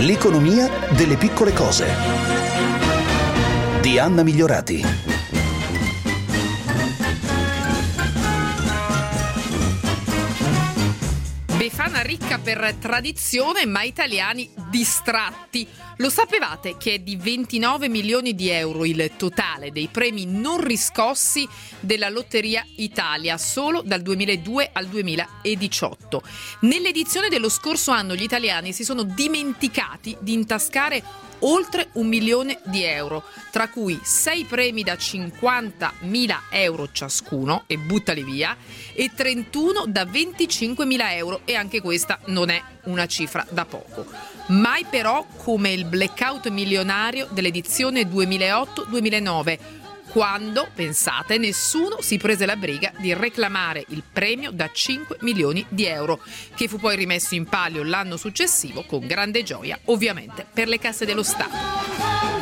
L'economia delle piccole cose di Anna Migliorati. Befana ricca per tradizione, ma italiani distratti. Lo sapevate che è di 29 milioni di euro il totale dei premi non riscossi della Lotteria Italia solo dal 2002 al 2018? Nell'edizione dello scorso anno gli italiani si sono dimenticati di intascare oltre 1 milione di euro, tra cui 6 premi da 50.000 euro ciascuno, e buttali via, e 31 da 25.000 euro, e anche questa non è una cifra da poco. Mai però come il blackout milionario dell'edizione 2008-2009, quando, pensate, nessuno si prese la briga di reclamare il premio da 5 milioni di euro, che fu poi rimesso in palio l'anno successivo con grande gioia, ovviamente, per le casse dello Stato.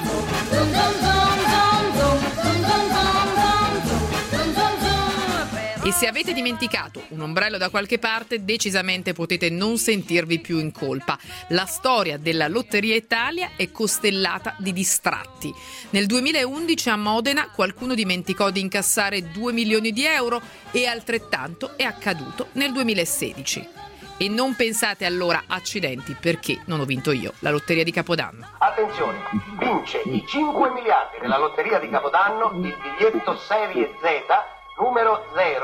E se avete dimenticato un ombrello da qualche parte, decisamente potete non sentirvi più in colpa. La storia della Lotteria Italia è costellata di distratti. Nel 2011 a Modena qualcuno dimenticò di incassare 2 milioni di euro e altrettanto è accaduto nel 2016. E non pensate allora, accidenti, perché non ho vinto io la Lotteria di Capodanno. Attenzione, vince i 5 miliardi della Lotteria di Capodanno il biglietto Serie Z numero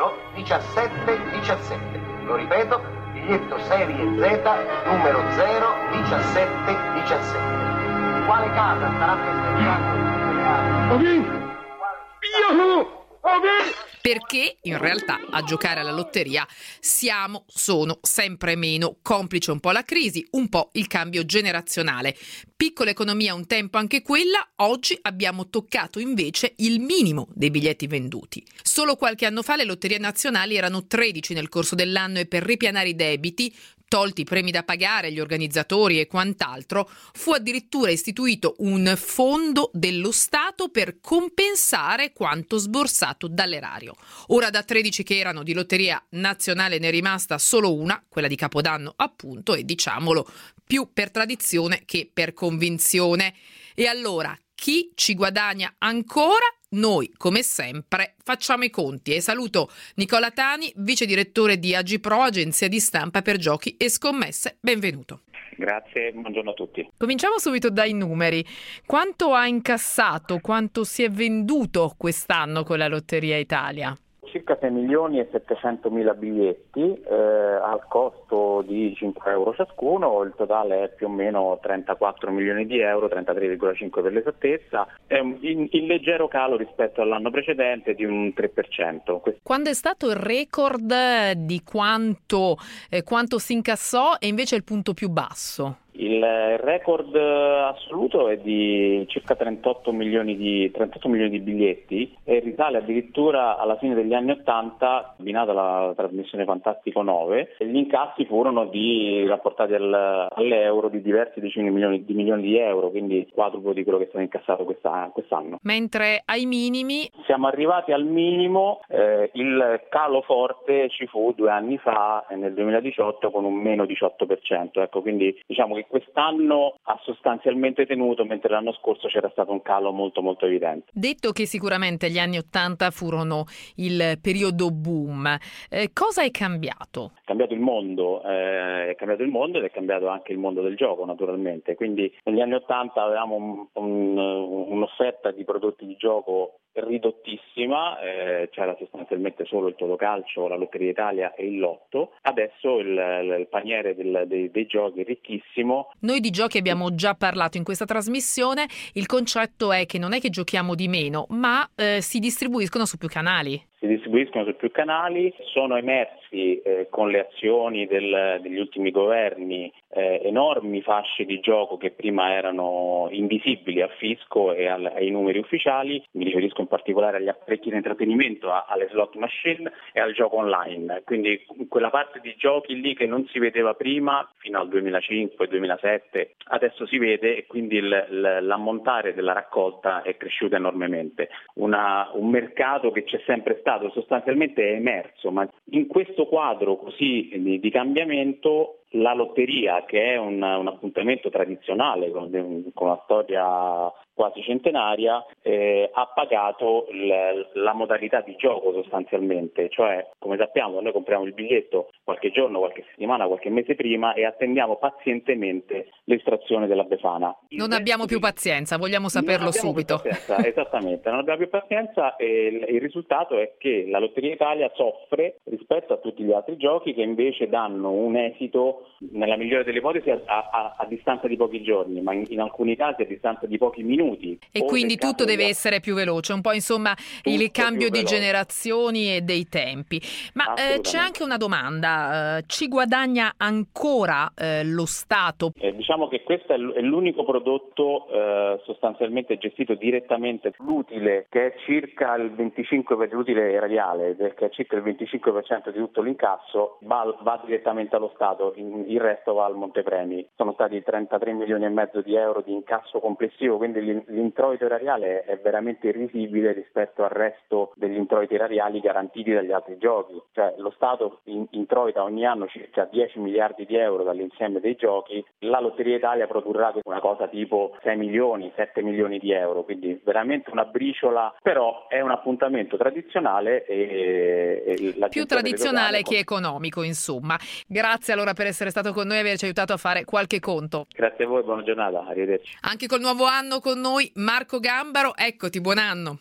01717. Lo ripeto, biglietto Serie Z numero 01717. Quale casa sarà festeggiato? Perché in realtà a giocare alla lotteria sono sempre meno, complice un po' la crisi, un po' il cambio generazionale. Piccola economia un tempo anche quella, oggi abbiamo toccato invece il minimo dei biglietti venduti. Solo qualche anno fa le lotterie nazionali erano 13 nel corso dell'anno e per ripianare i debiti, tolti i premi da pagare agli organizzatori e quant'altro, fu addirittura istituito un fondo dello Stato per compensare quanto sborsato dall'erario. Ora da 13 che erano di lotteria nazionale ne è rimasta solo una, quella di Capodanno appunto, e diciamolo più per tradizione che per convinzione. E allora chi ci guadagna ancora? Noi, come sempre, facciamo i conti e saluto Nicola Tani, vice direttore di Agipro, agenzia di stampa per giochi e scommesse. Benvenuto. Grazie, buongiorno a tutti. Cominciamo subito dai numeri. Quanto ha incassato, quanto si è venduto quest'anno con la Lotteria Italia? Circa 6 milioni e 700 mila biglietti al costo di 5 euro ciascuno, il totale è più o meno 34 milioni di euro, 33,5 per l'esattezza, è in leggero calo rispetto all'anno precedente di un 3%. Quando è stato il record di quanto si incassò e invece il punto più basso? Il record assoluto è di circa 38 milioni di biglietti e risale addirittura alla fine degli anni 80, abbinata alla trasmissione Fantastico 9, e gli incassi furono rapportati all'euro di diversi decine di milioni di euro, quindi quadruplo di quello che è stato incassato quest'anno. Mentre ai minimi? Siamo arrivati al minimo, il calo forte ci fu 2 anni fa, nel 2018, con un meno 18%. Ecco, quindi diciamo che quest'anno ha sostanzialmente tenuto, mentre l'anno scorso c'era stato un calo molto molto evidente. Detto che sicuramente gli anni 80 furono il periodo boom, cosa è cambiato? È cambiato il mondo ed è cambiato anche il mondo del gioco, naturalmente. Quindi negli anni 80 avevamo un'offerta di prodotti di gioco ridottissima, c'era sostanzialmente solo il Totocalcio, la Lotteria Italia e il Lotto. Adesso il paniere dei giochi è ricchissimo. Noi di giochi abbiamo già parlato in questa trasmissione, il concetto è che non è che giochiamo di meno, ma si distribuiscono su più canali. Sono emersi con le azioni degli ultimi governi enormi fasce di gioco che prima erano invisibili al fisco e ai numeri ufficiali. Mi riferisco in particolare agli apparecchi di intrattenimento, alle slot machine e al gioco online. Quindi quella parte di giochi lì che non si vedeva prima, fino al 2005-2007, adesso si vede, e quindi l'ammontare della raccolta è cresciuta enormemente. Un mercato che c'è sempre stato, sostanzialmente è emerso, ma in questo quadro così di cambiamento la lotteria, che è un appuntamento tradizionale con una storia quasi centenaria, ha pagato la modalità di gioco sostanzialmente, cioè come sappiamo noi compriamo il biglietto qualche giorno, qualche settimana, qualche mese prima e attendiamo pazientemente l'estrazione della Befana. Non abbiamo più pazienza, vogliamo saperlo subito. Esattamente, non abbiamo più pazienza e il risultato è che la Lotteria Italia soffre rispetto a tutti gli altri giochi che invece danno un esito, nella migliore delle ipotesi, a distanza di pochi giorni, ma in alcuni casi a distanza di pochi minuti. E quindi tutto deve essere più veloce, un po' insomma il cambio di generazioni e dei tempi. Ma c'è anche una domanda, ci guadagna ancora lo Stato? Diciamo che questo è l'unico prodotto sostanzialmente gestito direttamente. L'utile, che è circa il 25% dell'utile erariale, che è circa il 25% di tutto l'incasso, va direttamente allo Stato, il resto va al montepremi. Sono stati 33 milioni e mezzo di euro di incasso complessivo, quindi l'introito erariale è veramente irrisibile rispetto al resto degli introiti erariali garantiti dagli altri giochi. Cioè lo Stato introita ogni anno circa 10 miliardi di euro dall'insieme dei giochi, la Lotteria Italia produrrà una cosa tipo 6 milioni, 7 milioni di euro, quindi veramente una briciola, però è un appuntamento tradizionale e la più tradizionale che economico, insomma. Grazie allora per essere stato con noi e averci aiutato a fare qualche conto. Grazie a voi, buona giornata, arrivederci. Anche col nuovo anno con noi Marco Gambaro, eccoti, buon anno.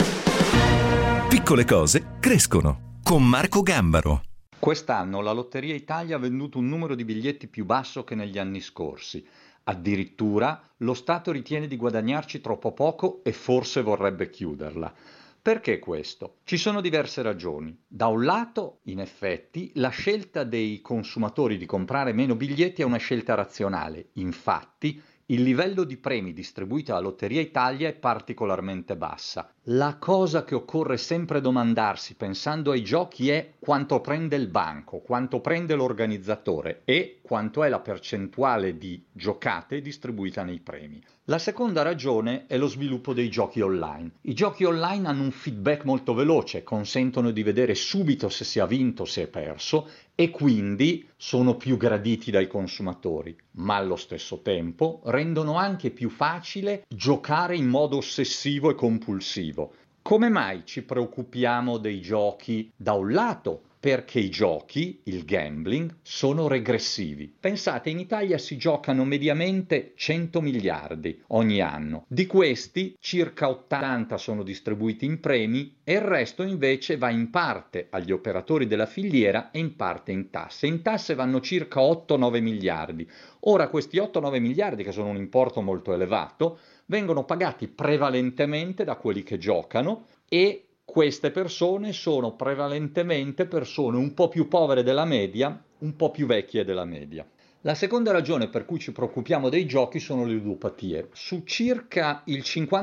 Piccole cose crescono con Marco Gambaro. Quest'anno la Lotteria Italia ha venduto un numero di biglietti più basso che negli anni scorsi. Addirittura lo Stato ritiene di guadagnarci troppo poco e forse vorrebbe chiuderla. Perché questo? Ci sono diverse ragioni. Da un lato, in effetti, la scelta dei consumatori di comprare meno biglietti è una scelta razionale. Infatti, il livello di premi distribuiti alla Lotteria Italia è particolarmente bassa. La cosa che occorre sempre domandarsi pensando ai giochi è quanto prende il banco, quanto prende l'organizzatore e quanto è la percentuale di giocate distribuita nei premi. La seconda ragione è lo sviluppo dei giochi online. I giochi online hanno un feedback molto veloce, consentono di vedere subito se si ha vinto o se è perso e quindi sono più graditi dai consumatori, ma allo stesso tempo rendono anche più facile giocare in modo ossessivo e compulsivo. Come mai ci preoccupiamo dei giochi da un lato? Perché i giochi, il gambling, sono regressivi. Pensate, in Italia si giocano mediamente 100 miliardi ogni anno. Di questi, circa 80 sono distribuiti in premi e il resto invece va in parte agli operatori della filiera e in parte in tasse. In tasse vanno circa 8-9 miliardi. Ora, questi 8-9 miliardi, che sono un importo molto elevato, vengono pagati prevalentemente da quelli che giocano e queste persone sono prevalentemente persone un po' più povere della media, un po' più vecchie della media. La seconda ragione per cui ci preoccupiamo dei giochi sono le ludopatie. Su circa il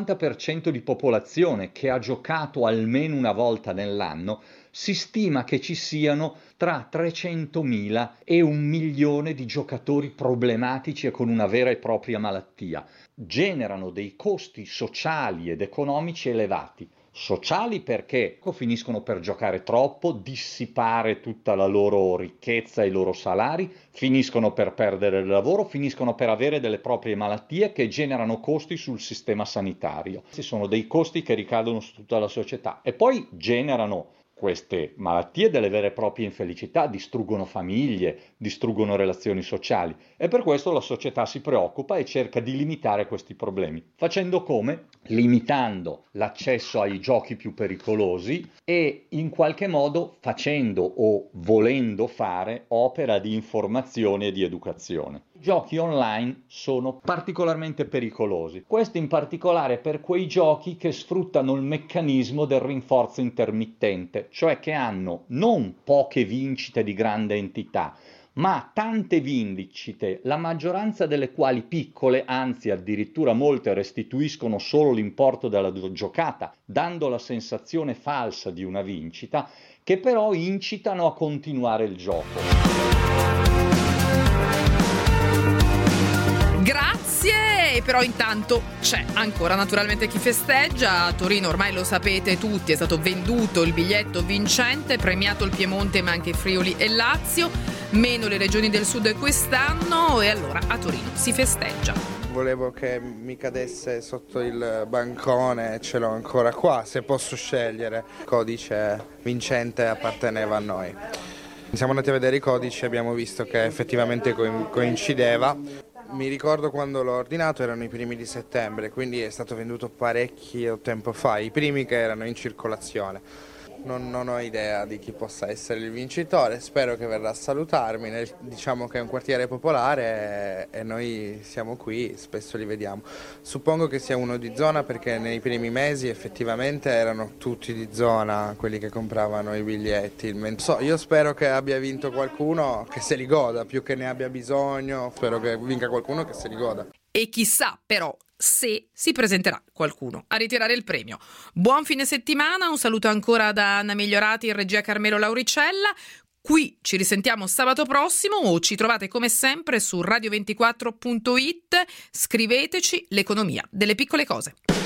50% di popolazione che ha giocato almeno una volta nell'anno, si stima che ci siano tra 300.000 e 1 milione di giocatori problematici e con una vera e propria malattia. Generano dei costi sociali ed economici elevati. Sociali perché finiscono per giocare troppo, dissipare tutta la loro ricchezza e i loro salari, finiscono per perdere il lavoro, finiscono per avere delle proprie malattie che generano costi sul sistema sanitario. Questi sono dei costi che ricadono su tutta la società e poi generano queste malattie delle vere e proprie infelicità, distruggono famiglie, distruggono relazioni sociali e per questo la società si preoccupa e cerca di limitare questi problemi. Facendo come? Limitando l'accesso ai giochi più pericolosi e in qualche modo facendo o volendo fare opera di informazione e di educazione. I giochi online sono particolarmente pericolosi. Questo in particolare per quei giochi che sfruttano il meccanismo del rinforzo intermittente, cioè che hanno non poche vincite di grande entità, ma tante vincite, la maggioranza delle quali piccole, anzi addirittura molte restituiscono solo l'importo della giocata, dando la sensazione falsa di una vincita, che però incitano a continuare il gioco. Grazie, però intanto c'è ancora naturalmente chi festeggia. A Torino ormai lo sapete tutti, è stato venduto il biglietto vincente, premiato il Piemonte ma anche Friuli e Lazio. meno le regioni del sud quest'anno e allora a Torino si festeggia. Volevo che mi cadesse sotto il bancone, ce l'ho ancora qua, se posso scegliere. Il codice vincente apparteneva a noi. Siamo andati a vedere i codici e abbiamo visto che effettivamente coincideva. Mi ricordo quando l'ho ordinato erano i primi di settembre, quindi è stato venduto parecchio tempo fa, i primi che erano in circolazione. Non ho idea di chi possa essere il vincitore, spero che verrà a salutarmi, diciamo che è un quartiere popolare e noi siamo qui, spesso li vediamo. Suppongo che sia uno di zona perché nei primi mesi effettivamente erano tutti di zona quelli che compravano i biglietti. Io spero che abbia vinto qualcuno che se li goda, più che ne abbia bisogno, spero che vinca qualcuno che se li goda. E chissà però se si presenterà qualcuno a ritirare il premio. Buon fine settimana, un saluto ancora da Anna Migliorati in regia Carmelo Lauricella. Qui ci risentiamo sabato prossimo o ci trovate come sempre su radio24.it. Scriveteci, l'economia delle piccole cose.